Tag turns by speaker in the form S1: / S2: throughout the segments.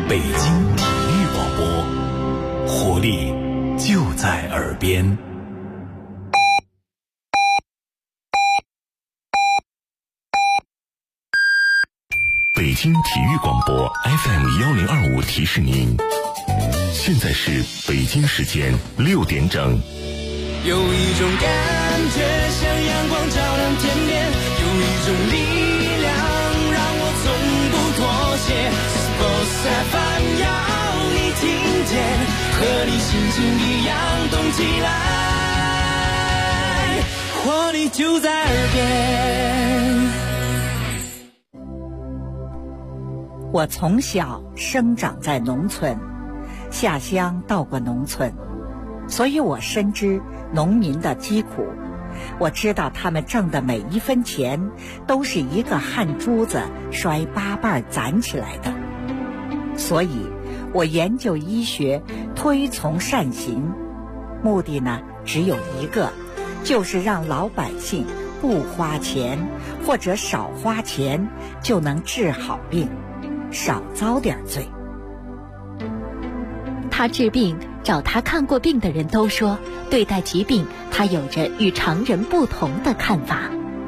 S1: 北京体育广播，活力就在耳边。北京体育广播 FM1025 提示您，现在是北京时间6点整。
S2: 有一种感觉像阳光照亮天边，有一种力量让我从不妥协。Sports FM 要你听见，和你心情一样动起来，活力就在耳边。
S3: 我从小生长在农村，下乡到过农村，所以我深知农民的疾苦。我知道他们挣的每一分钱都是一个汗珠子摔8瓣攒起来的。所以我研究医学，推崇善行，目的呢只有一个，就是让老百姓不花钱或者少花钱就能治好病，少遭点罪。
S4: 他治病，找他看过病的人都说，对待疾病他有着与常人不同的看法。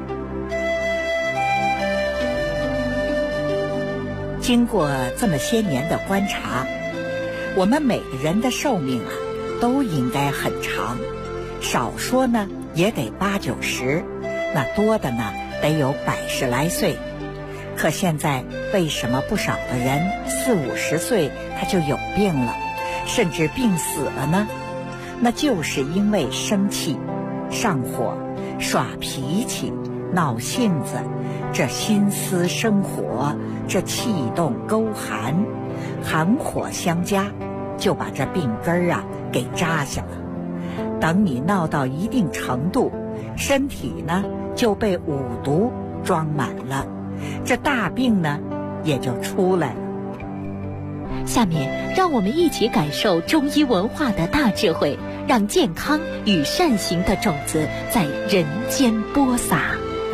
S3: 经过这么些年的观察，我们每个人的寿命啊都应该很长，少说呢也得80、90，那多的呢得有100来岁。可现在为什么不少的人40、50岁他就有病了，甚至病死了呢？那就是因为生气、上火、耍脾气、闹性子，这心思生火，这气动勾寒，寒火相加，就把这病根啊给扎下了。等你闹到一定程度，身体呢就被五毒装满了，这大病呢也就出来了。
S4: 下面让我们一起感受中医文化的大智慧，让健康与善行的种子在人间播撒。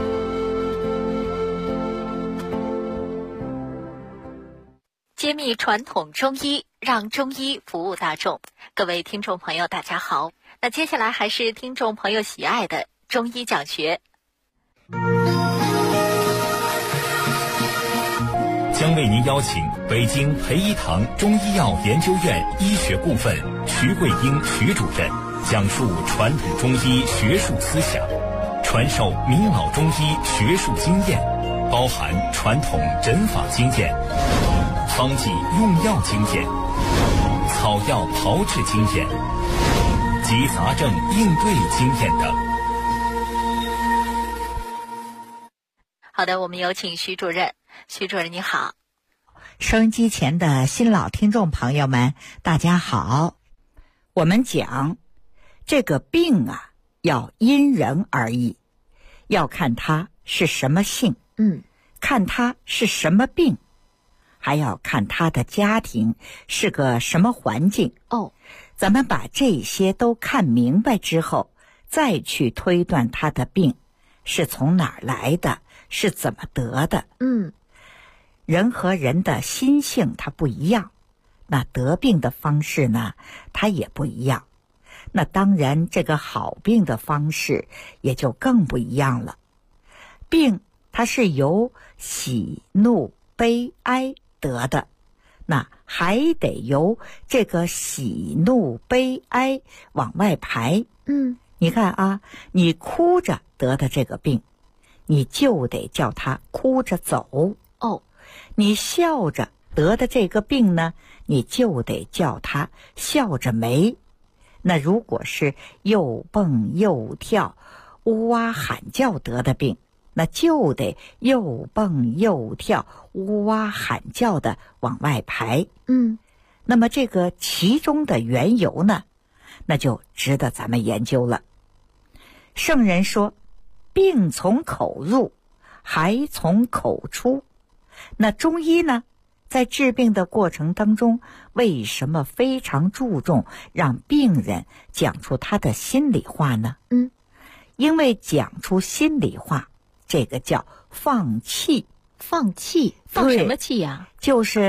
S4: 揭秘传统中医，让中医服务大众。各位听众朋友大家好，那接下来还是听众朋友喜爱的中医讲学。
S1: 将为您邀请北京培一堂中医药研究院医学部分徐桂英徐主任讲述传统中医学术思想，传授名老中医学术经验，包含传统诊法经验、方剂用药经验、草药炮制经验及杂症应对经验等。
S4: 好的，我们有请徐主任。徐主任你好。
S3: 收音机前的新老听众朋友们大家好。我们讲这个病啊要因人而异，要看他是什么性，看他是什么病，还要看他的家庭是个什么环境。咱们把这些都看明白之后，再去推断他的病是从哪儿来的，是怎么得的。人和人的心性它不一样，那得病的方式呢它也不一样，那当然这个好病的方式也就更不一样了。病它是由喜怒悲哀得的，那还得由这个喜怒悲哀往外排。你看啊，你哭着得的这个病，你就得叫他哭着走。你笑着得的这个病呢，你就得叫他笑着没。那如果是又蹦又跳、呜哇喊叫得的病，那就得又蹦又跳、呜哇喊叫的往外排。那么这个其中的缘由呢，那就值得咱们研究了。圣人说，病从口入，还从口出。那中医呢，在治病的过程当中，为什么非常注重让病人讲出他的心里话呢？因为讲出心里话，这个叫放气。
S4: 放气？放什么气呀？
S3: 就是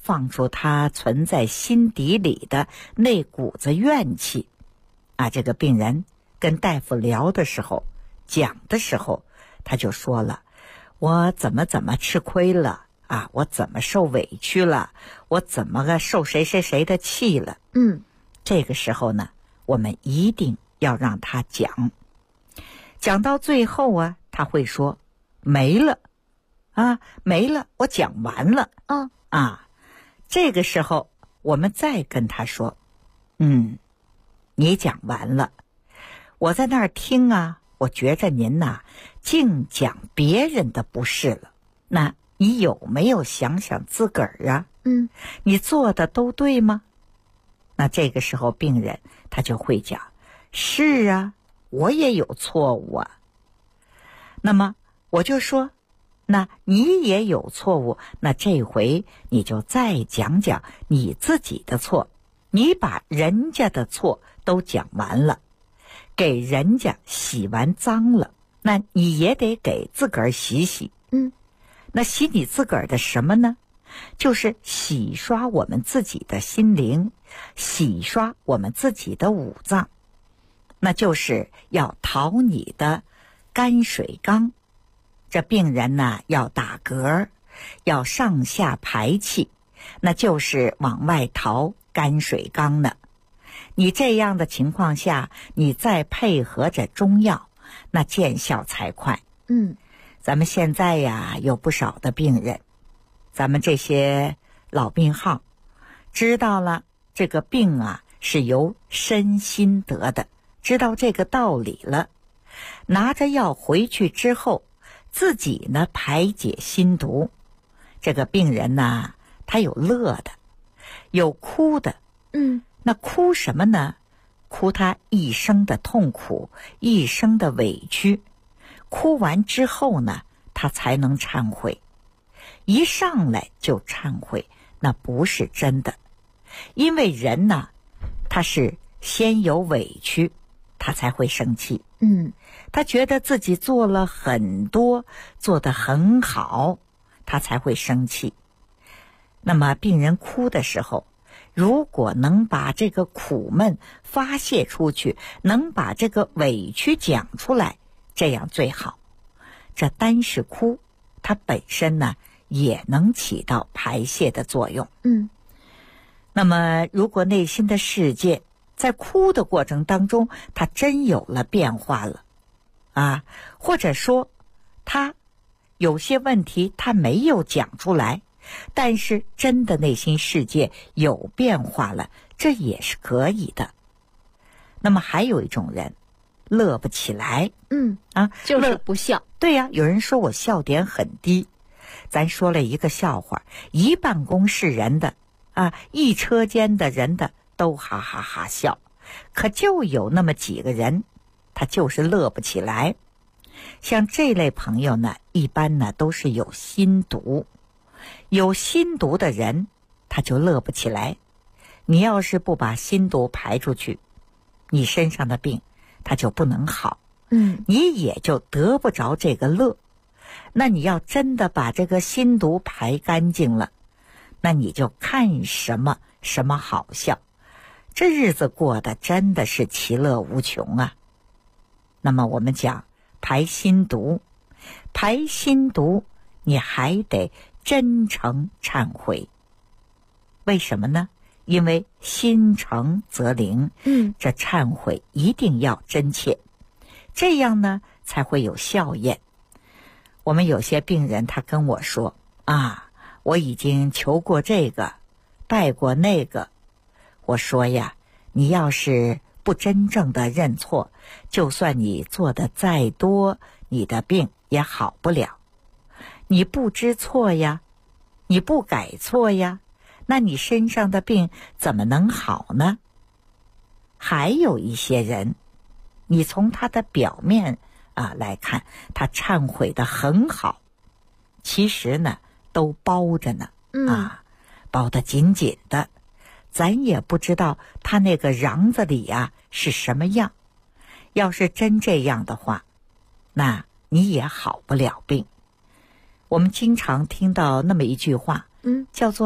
S3: 放出他存在心底里的那股子怨气。这个病人跟大夫聊的时候，讲的时候，他就说了，我怎么吃亏了我怎么受委屈了，我怎么个受谁的气了。这个时候呢，我们一定要让他讲到最后他会说没了没了，我讲完了这个时候我们再跟他说，你讲完了，我在那儿听我觉着您净讲别人的不是了，那你有没有想想自个儿你做的都对吗？那这个时候病人他就会讲，是我也有错误那么我就说，那你也有错误，那这回你就再讲讲你自己的错，你把人家的错都讲完了，给人家洗完脏了，那你也得给自个儿洗洗。那洗你自个儿的什么呢？就是洗刷我们自己的心灵，洗刷我们自己的五脏，那就是要淘你的泔水缸。这病人要打嗝，要上下排气，那就是往外淘泔水缸呢。你这样的情况下，你再配合着中药，那见效才快。咱们现在有不少的病人，咱们这些老病号知道了这个病是由身心得的，知道这个道理了，拿着药回去之后，自己呢排解心毒。这个病人他有乐的，有哭的。那哭什么呢？哭他一生的痛苦，一生的委屈。哭完之后呢，他才能忏悔。一上来就忏悔，那不是真的。因为人他是先有委屈，他才会生气。他觉得自己做了很多，做得很好，他才会生气。那么病人哭的时候，如果能把这个苦闷发泄出去，能把这个委屈讲出来，这样最好。这单是哭，它本身也能起到排泄的作用。那么如果内心的世界在哭的过程当中，它真有了变化了或者说他有些问题他没有讲出来，但是真的内心世界有变化了，这也是可以的。那么还有一种人乐不起来，
S4: 就是不笑。
S3: 对有人说我笑点很低。咱说了一个笑话，一办公室人的一车间的人的都哈哈哈笑，可就有那么几个人他就是乐不起来。像这类朋友一般都是有心毒。有心毒的人他就乐不起来。你要是不把心毒排出去，你身上的病它就不能好，你也就得不着这个乐。那你要真的把这个心毒排干净了，那你就看什么好笑，这日子过得真的是其乐无穷那么我们讲排心毒，排心毒你还得真诚忏悔。为什么呢？因为心诚则灵，这忏悔一定要真切，这样呢才会有效验。我们有些病人他跟我说我已经求过这个，拜过那个。我说你要是不真正的认错，就算你做的再多，你的病也好不了。你不知错你不改错那你身上的病怎么能好呢？还有一些人，你从他的表面来看，他忏悔的很好，其实呢都包着呢包得紧紧的，咱也不知道他那个瓤子里是什么样。要是真这样的话，那你也好不了病。我们经常听到那么一句话，叫做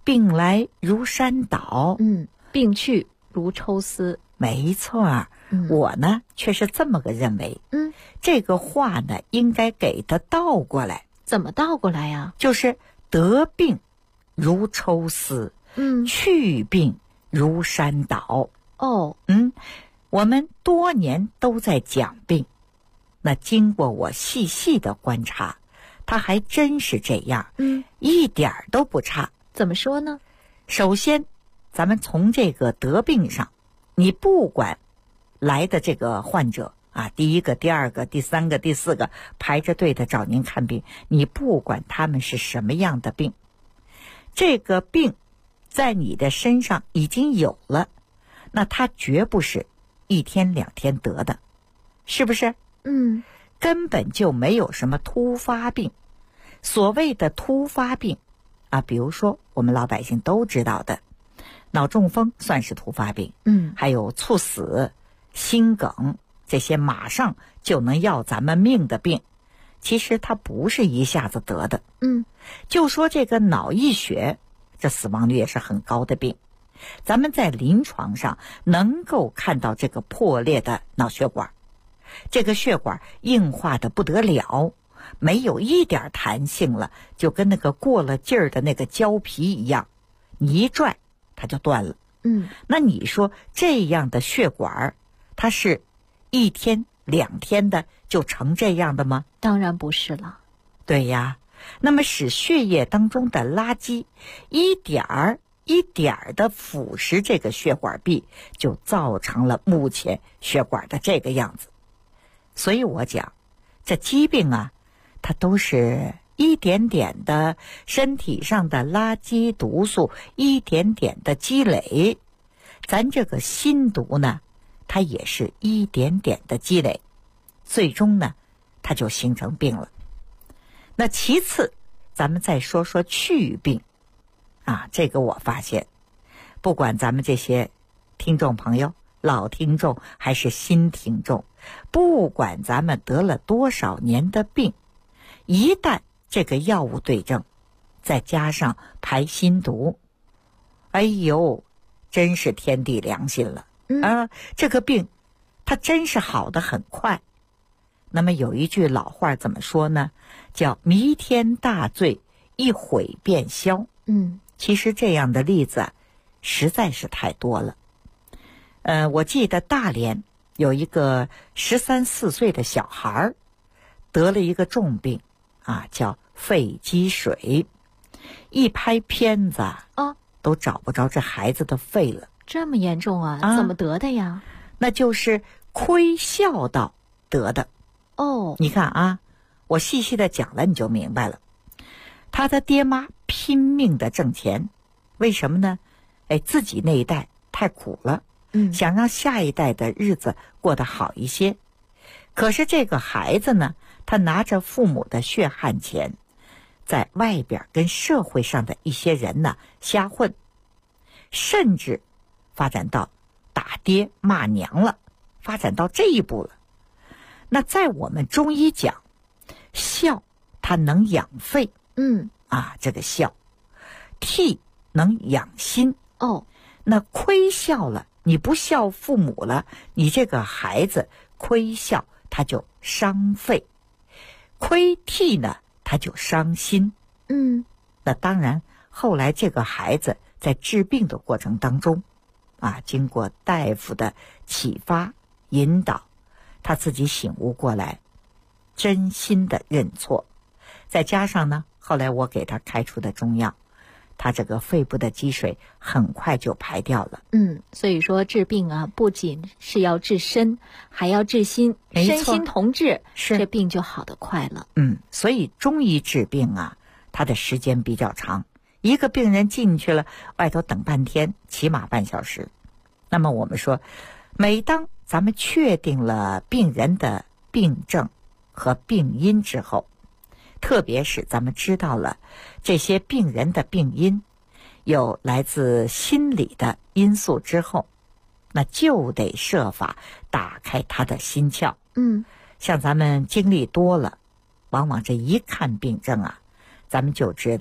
S3: 病来如山倒。
S4: 病去如抽丝。
S3: 没错，我呢却是这么个认为。这个话呢应该给它倒过来。
S4: 怎么倒过来呀？
S3: 就是得病如抽丝，去病如山倒。我们多年都在讲病，那经过我细细的观察，它还真是这样，一点儿都不差。
S4: 怎么说呢？
S3: 首先，咱们从这个得病上，你不管来的这个患者啊，第一个、第二个、第三个、第四个排着队的找您看病，你不管他们是什么样的病，这个病在你的身上已经有了，那它绝不是1天2天得的，是不是？根本就没有什么突发病。所谓的突发病啊，比如说我们老百姓都知道的脑中风算是突发病，还有猝死、心梗，这些马上就能要咱们命的病，其实它不是一下子得的。就说这个脑溢血，这死亡率也是很高的病。咱们在临床上能够看到这个破裂的脑血管，这个血管硬化的不得了，没有一点弹性了，就跟那个过了劲儿的那个胶皮一样，你一拽它就断了。那你说这样的血管，它是1天2天的就成这样的吗？
S4: 当然不是了。
S3: 对呀，那么使血液当中的垃圾一点儿一点儿的腐蚀这个血管壁，就造成了目前血管的这个样子。所以我讲，这疾病啊，它都是一点点的身体上的垃圾毒素，一点点的积累。咱这个心毒呢，它也是一点点的积累，最终呢，它就形成病了。那其次，咱们再说说去病啊，这个我发现，不管咱们这些听众朋友，老听众还是新听众，不管咱们得了多少年的病，一旦这个药物对症，再加上排心毒，哎呦，真是天地良心了。这个病它真是好得很快。那么有一句老话怎么说呢？叫弥天大罪，一毁便消。其实这样的例子实在是太多了。我记得大连有一个13、14岁的小孩得了一个重病啊，叫肺积水，一拍片子都找不着这孩子的肺了。
S4: 这么严重啊？怎么得的呀？
S3: 那就是亏笑道得的。你看啊，我细细的讲了你就明白了。他的爹妈拼命的挣钱，为什么呢？自己那一代太苦了，想让下一代的日子过得好一些。可是这个孩子呢，他拿着父母的血汗钱，在外边跟社会上的一些人呢瞎混，甚至发展到打爹骂娘了，发展到这一步了。那在我们中医讲，笑它能养肺，这个笑，涕能养心。那亏笑了，你不孝父母了，你这个孩子亏笑他就伤肺，亏涕呢他就伤心。那当然后来这个孩子在治病的过程当中经过大夫的启发引导，他自己醒悟过来，真心的认错，再加上呢后来我给他开出的中药，他这个肺部的积水很快就排掉了。
S4: 所以说治病啊，不仅是要治身，还要治心，身心同治，这病就好得快了。
S3: 所以中医治病啊，它的时间比较长，一个病人进去了，外头等半天，起码半小时。那么我们说，每当咱们确定了病人的病症和病因之后，特别是咱们知道了这些病人的病因有来自心理的因素之后，那就得设法打开他的心窍。像咱们经历多了，往往这一看病症啊，咱们就知道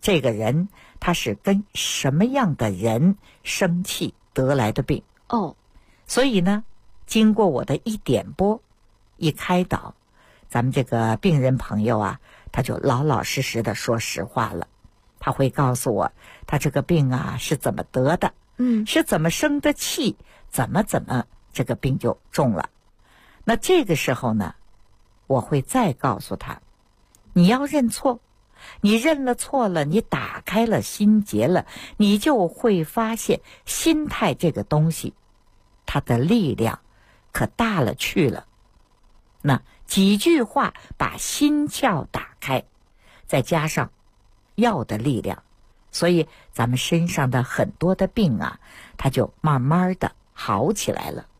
S3: 这个人他是跟什么样的人生气得来的病。
S4: 哦，
S3: 所以呢，经过我的一点拨一开导，咱们这个病人朋友啊，他就老老实实的说实话了。他会告诉我他这个病啊是怎么得的，是怎么生的气，怎么这个病就重了。那这个时候呢，我会再告诉他，你要认错，你认了错了，你打开了心结了，你就会发现心态这个东西它的力量可大了去了。那几句话把心窍打开，再加上药的力量，所以咱们身上的很多的病啊，它就慢慢的好起来了。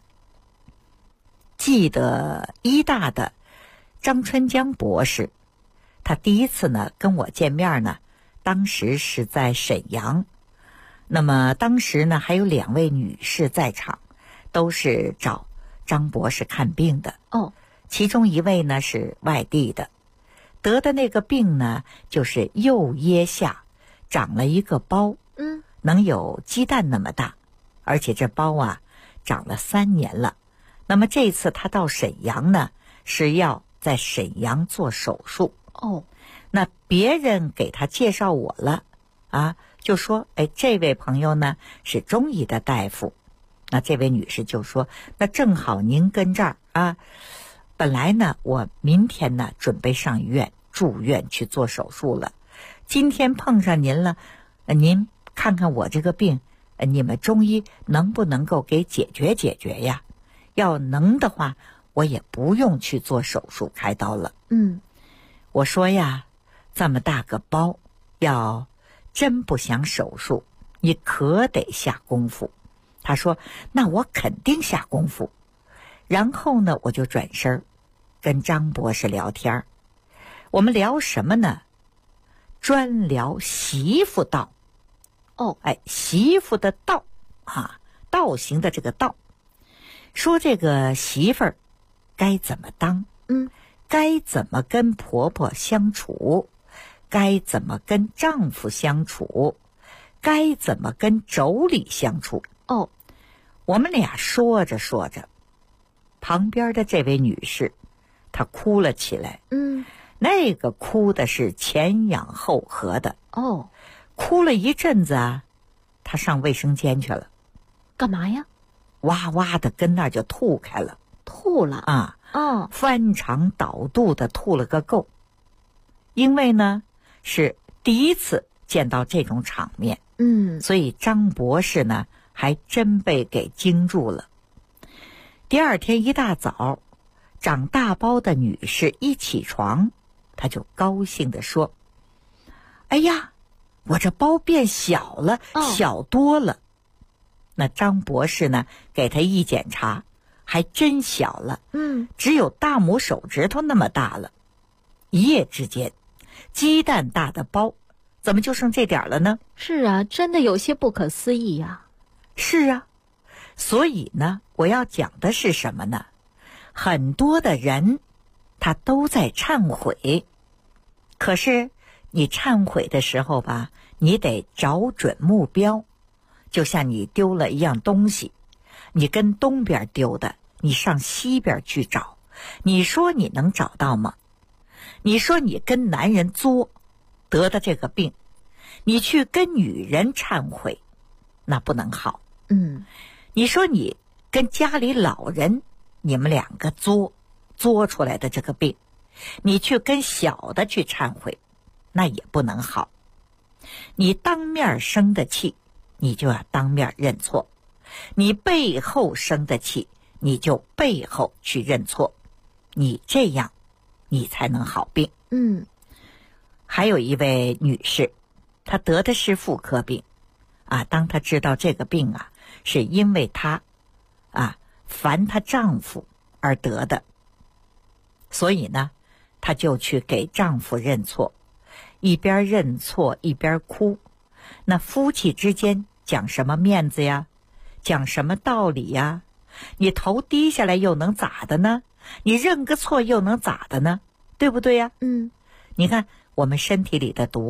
S3: 记得医大的张春江博士，他第一次呢跟我见面呢，当时是在沈阳。那么当时呢还有2位女士在场，都是找张博士看病的。其中一位呢是外地的，得的那个病呢就是右腋下长了一个包，能有鸡蛋那么大，而且这包啊长了3年了。那么这次他到沈阳呢，是要在沈阳做手术。那别人给他介绍我了啊，就说这位朋友呢是中医的大夫。那这位女士就说，那正好您跟这儿啊，本来呢我明天呢准备上医院住院去做手术了，今天碰上您了，您看看我这个病，你们中医能不能够给解决解决呀？要能的话，我也不用去做手术开刀了。我说呀，这么大个包，要真不想手术，你可得下功夫。他说，那我肯定下功夫。然后呢，我就转身跟张博士聊天。我们聊什么呢？专聊媳妇道。媳妇的道啊，道行的这个道。说这个媳妇儿该怎么当，该怎么跟婆婆相处，该怎么跟丈夫相处，该怎么跟妯娌相处。我们俩说着说着，旁边的这位女士她哭了起来。那个哭的是前仰后合的。哭了一阵子啊，她上卫生间去了。
S4: 干嘛呀？
S3: 哇哇的跟那儿就吐开了。
S4: 吐了
S3: 啊？翻肠倒肚的吐了个够。因为呢是第一次见到这种场面，所以张博士呢还真被给惊住了。第二天一大早，长大包的女士一起床，她就高兴地说，哎呀，我这包变小了，小多了。那张博士呢给她一检查，还真小了，只有大拇手指头那么大了。一夜之间，鸡蛋大的包怎么就剩这点了呢？
S4: 是啊，真的有些不可思议呀。
S3: 是啊，所以呢，我要讲的是什么呢？很多的人他都在忏悔，可是你忏悔的时候吧，你得找准目标。就像你丢了一样东西，你跟东边丢的，你上西边去找，你说你能找到吗？你说你跟男人作得的这个病，你去跟女人忏悔，那不能好。你说你跟家里老人，你们2个作出来的这个病，你去跟小的去忏悔，那也不能好。你当面生的气，你就要当面认错，你背后生的气，你就背后去认错，你这样你才能好病。还有一位女士，她得的是妇科病啊。当她知道这个病啊是因为她烦她丈夫而得的，所以呢她就去给丈夫认错，一边认错一边哭。那夫妻之间讲什么面子呀，讲什么道理呀？你头低下来又能咋的呢？你认个错又能咋的呢？对不对呀？你看我们身体里的毒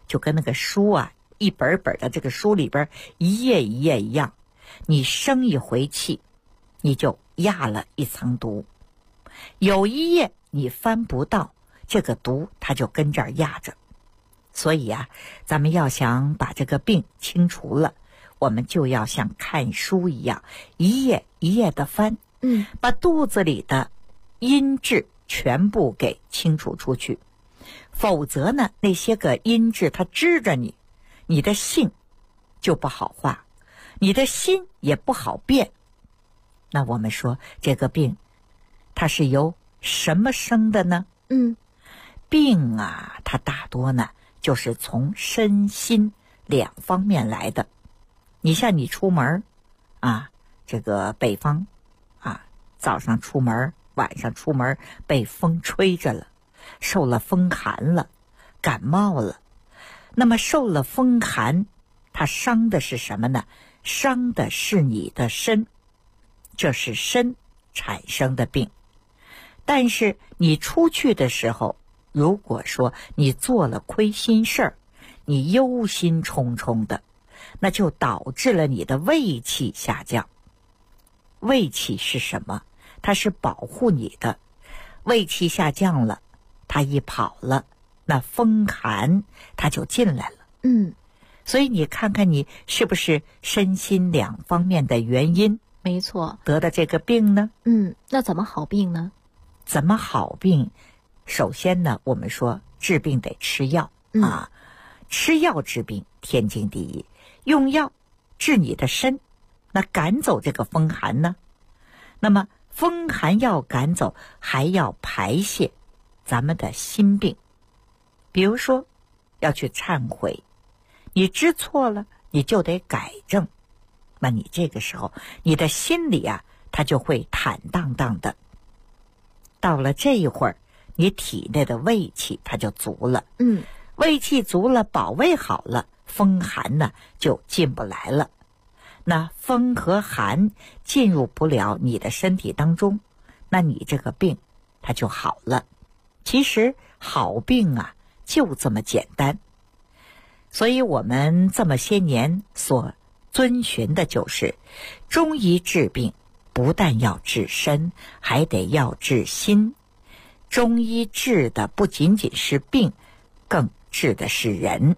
S3: 就跟那个书啊，一本本的这个书里边一页一页一样，你生一回气，你就压了一层毒。有一页你翻不到，这个毒它就跟这儿压着。所以啊，咱们要想把这个病清除了，我们就要像看书一样，一页一页的翻，把肚子里的阴质全部给清除出去。否则呢，那些个阴质它支着你，你的性就不好化，你的心也不好变。那我们说这个病它是由什么生的呢？病啊，它大多呢就是从身心两方面来的。你像你出门啊，这个北方啊，早上出门晚上出门被风吹着了，受了风寒了，感冒了。那么受了风寒，它伤的是什么呢？伤的是你的身，这是身产生的病。但是你出去的时候，如果说你做了亏心事儿，你忧心忡忡的，那就导致了你的胃气下降。胃气是什么？它是保护你的。胃气下降了，它一跑了，那风寒它就进来了。所以你看看你是不是身心两方面的原因，
S4: 没错，
S3: 得的这个病呢？
S4: 那怎么好病呢？
S3: 怎么好病？首先呢，我们说治病得吃药啊，吃药治病天经地义，用药治你的身，那赶走这个风寒呢？那么风寒要赶走，还要排泄咱们的心病。比如说要去忏悔，你知错了，你就得改正。那你这个时候，你的心里啊，它就会坦荡荡的。到了这一会儿，你体内的胃气它就足了。胃气足了，保卫好了，风寒呢就进不来了。那风和寒进入不了你的身体当中，那你这个病它就好了。其实好病啊就这么简单。所以我们这么些年所遵循的就是中医治病不但要治身，还得要治心。中医治的不仅仅是病，更治的是人。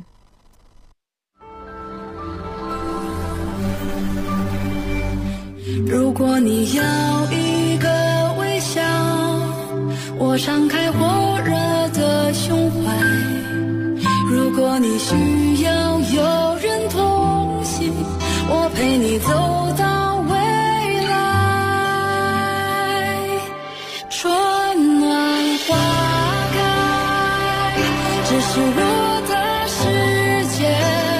S2: 如果你要一个微笑，我敞开火热的胸怀。如果你需要有人同行，我陪你走到未来。春暖花开，这是我的世界。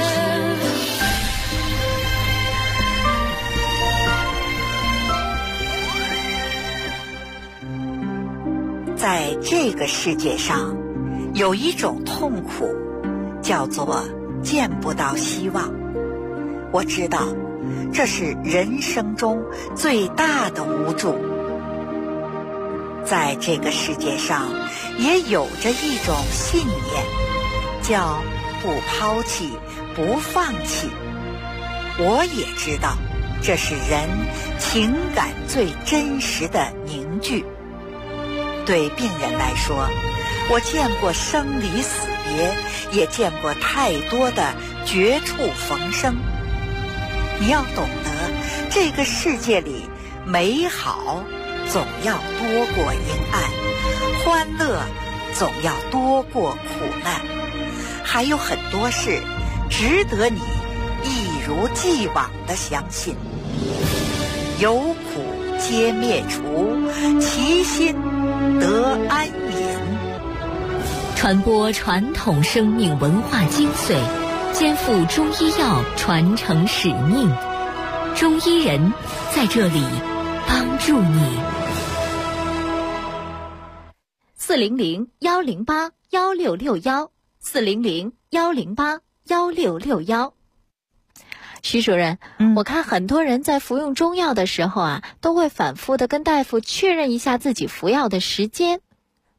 S3: 在这个世界上，有一种痛苦，叫做见不到希望。我知道，这是人生中最大的无助。在这个世界上，也有着一种信念，叫不抛弃，不放弃。我也知道，这是人情感最真实的凝聚。对病人来说，我见过生离死别，也见过太多的绝处逢生。你要懂得，这个世界里美好总要多过阴暗，欢乐总要多过苦难，还有很多事值得你一如既往地相信。有苦皆灭除，其心得安隐。
S4: 传播传统生命文化精髓，肩负中医药传承使命。中医人在这里帮助你。400-108-1661，400-108-1661。徐主任，我看很多人在服用中药的时候啊，都会反复的跟大夫确认一下自己服药的时间。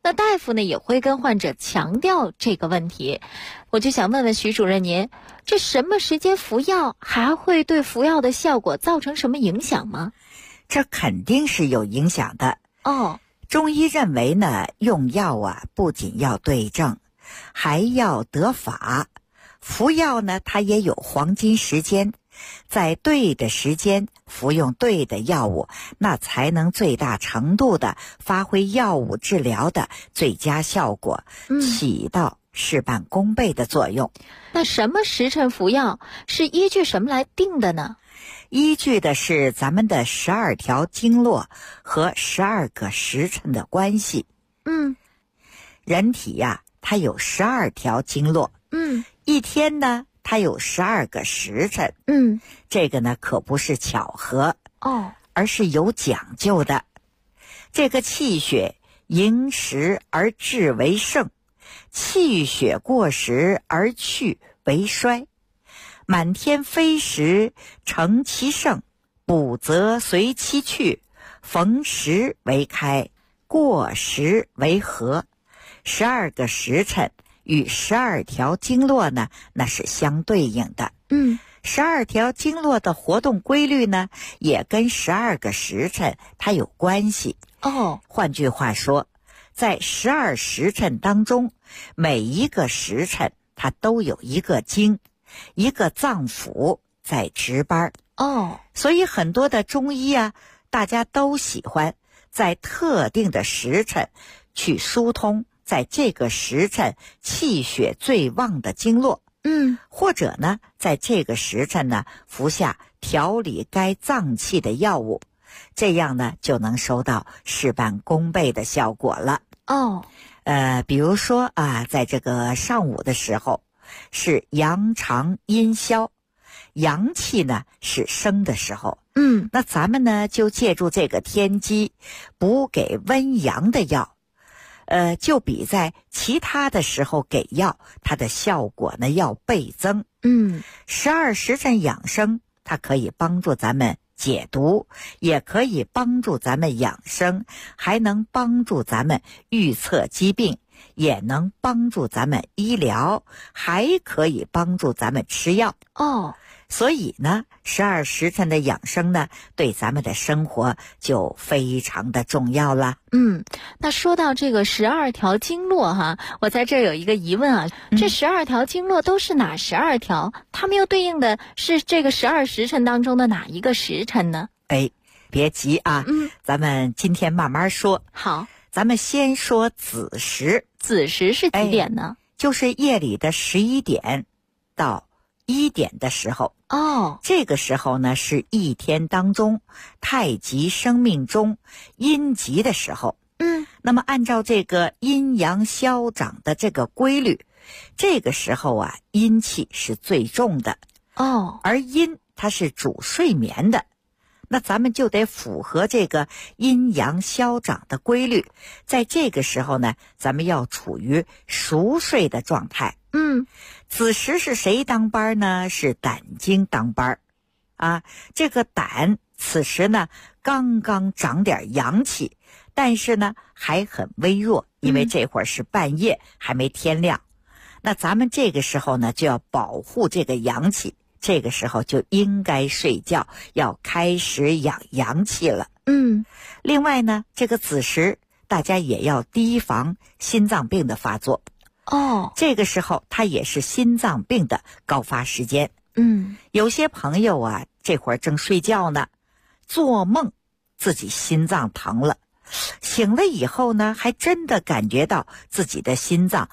S5: 那大夫呢也会跟患者强调这个问题。我就想问问徐主任您，这什么时间服药还会对服药的效果造成什么影响吗？
S3: 这肯定是有影响的。中医认为呢，用药啊不仅要对症，还要得法。服药呢它也有黄金时间，在对的时间服用对的药物，那才能最大程度的发挥药物治疗的最佳效果，起到事半功倍的作用。
S5: 那什么时辰服药是依据什么来定的呢？
S3: 依据的是咱们的12条经络和12个时辰的关系。人体呀，它有12条经络。一天呢，它有12个时辰。这个呢，可不是巧合而是有讲究的。这个气血盈实而志为盛，气血过实而去为衰。满天飞时成其盛，补则随其去，逢时为开，过时为合。12个时辰与12条经络呢，那是相对应的。12条经络的活动规律呢，也跟12个时辰它有关系。换句话说，在12时辰当中，每一个时辰它都有一个经，一个脏腑在值班。所以很多的中医啊，大家都喜欢在特定的时辰去疏通在这个时辰气血最旺的经络。或者呢，在这个时辰呢，服下调理该脏器的药物，这样呢，就能收到事半功倍的效果了。比如说啊，在这个上午的时候，是阳长阴消，阳气呢是生的时候。那咱们呢就借助这个天机，补给温阳的药。就比在其他的时候给药，它的效果呢要倍增。12时辰养生，它可以帮助咱们解毒，也可以帮助咱们养生，还能帮助咱们预测疾病，也能帮助咱们医疗，还可以帮助咱们吃药。所以呢，12时辰的养生呢，对咱们的生活就非常的重要了。
S5: 那说到这个12条经络哈，我在这儿有一个疑问啊，这12条经络都是哪12条？它们又对应的是这个12时辰当中的哪一个时辰呢？
S3: 别急啊，咱们今天慢慢说。
S5: 好，
S3: 咱们先说子时。
S5: 子时是几点呢？
S3: 就是夜里的11点到1点的时候。这个时候呢，是一天当中太极生命中阴极的时候。那么按照这个阴阳消长的这个规律，这个时候啊，阴气是最重的。而阴它是主睡眠的，那咱们就得符合这个阴阳消长的规律，在这个时候呢，咱们要处于熟睡的状态。子时是谁当班呢？是胆经当班啊。这个胆此时呢刚刚长点阳气，但是呢还很微弱，因为这会儿是半夜，还没天亮。那咱们这个时候呢就要保护这个阳气，这个时候就应该睡觉，要开始养阳气了。另外呢，这个子时大家也要提防心脏病的发作。这个时候它也是心脏病的高发时间。有些朋友啊，这会儿正睡觉呢，做梦自己心脏疼了，醒了以后呢，还真的感觉到自己的心脏